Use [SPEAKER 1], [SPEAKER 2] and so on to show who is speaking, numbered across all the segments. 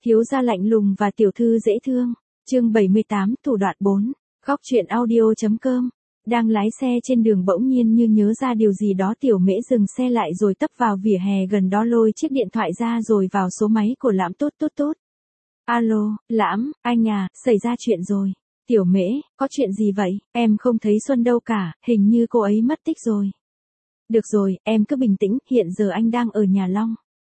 [SPEAKER 1] Thiếu gia lạnh lùng và tiểu thư dễ thương. Chương 78, thủ đoạn 4. Góc truyện audio.com. Đang lái xe trên đường bỗng nhiên như nhớ ra điều gì đó, Tiểu Mễ dừng xe lại rồi tấp vào vỉa hè gần đó, lôi chiếc điện thoại ra rồi vào số máy của Lãm. Tốt. Alo, Lãm, anh à, xảy ra chuyện rồi. Tiểu Mễ, có chuyện gì vậy? Em không thấy Xuân đâu cả, hình như cô ấy mất tích rồi. Được rồi, em cứ bình tĩnh, hiện giờ anh đang ở nhà Long.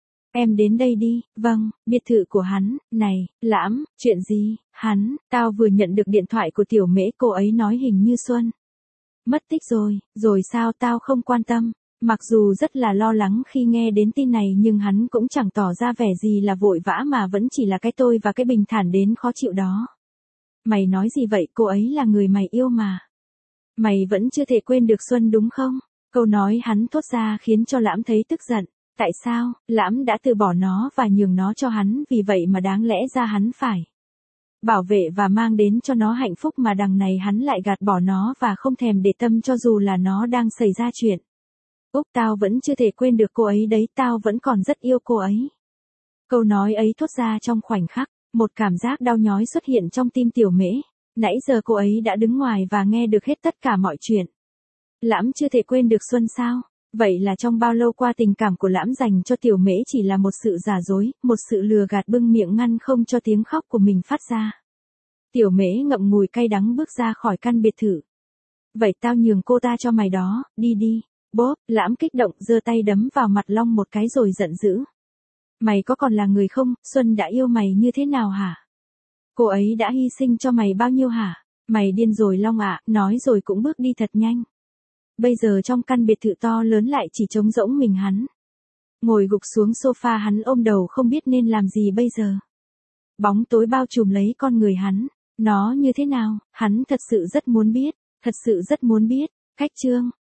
[SPEAKER 1] Em đến đây đi. Vâng, biệt thự của hắn. Này, Lãm, chuyện gì? Tao vừa nhận được điện thoại của Tiểu Mễ, cô ấy nói hình như Xuân mất tích rồi. Rồi sao? Tao không quan tâm. Mặc dù rất là lo lắng khi nghe đến tin này nhưng hắn cũng chẳng tỏ ra vẻ gì là vội vã mà vẫn chỉ là cái tôi và cái bình thản đến khó chịu đó. Mày nói gì vậy? Cô ấy là người mày yêu mà. Mày vẫn chưa thể quên được Xuân đúng không? Câu nói hắn thốt ra khiến cho Lãm thấy tức giận. Tại sao? Lãm đã từ bỏ nó và nhường nó cho hắn, vì vậy mà đáng lẽ ra hắn phải bảo vệ và mang đến cho nó hạnh phúc, mà đằng này hắn lại gạt bỏ nó và không thèm để tâm cho dù là nó đang xảy ra chuyện. Úc, tao vẫn chưa thể quên được cô ấy đấy, tao vẫn còn rất yêu cô ấy. Câu nói ấy thốt ra trong khoảnh khắc, một cảm giác đau nhói xuất hiện trong tim Tiểu Mễ. Nãy giờ cô ấy đã đứng ngoài và nghe được hết tất cả mọi chuyện. Lãm chưa thể quên được Xuân sao? Vậy là trong bao lâu qua tình cảm của Lãm dành cho Tiểu Mễ chỉ là một sự giả dối, một sự lừa gạt bưng miệng ngăn không cho tiếng khóc của mình phát ra. Tiểu Mễ ngậm ngùi cay đắng bước ra khỏi căn biệt thự. Vậy tao nhường cô ta cho mày đó, đi. Bốp, Lãm kích động giơ tay đấm vào mặt Long một cái rồi giận dữ. Mày có còn là người không? Xuân đã yêu mày như thế nào hả? Cô ấy đã hy sinh cho mày bao nhiêu hả? Mày điên rồi Long ạ, nói rồi cũng bước đi thật nhanh. Bây giờ trong căn biệt thự to lớn lại chỉ trống rỗng mình hắn. Ngồi gục xuống sofa, hắn ôm đầu không biết nên làm gì bây giờ. Bóng tối bao trùm lấy con người hắn. Nó như thế nào? Hắn thật sự rất muốn biết. Cách chương.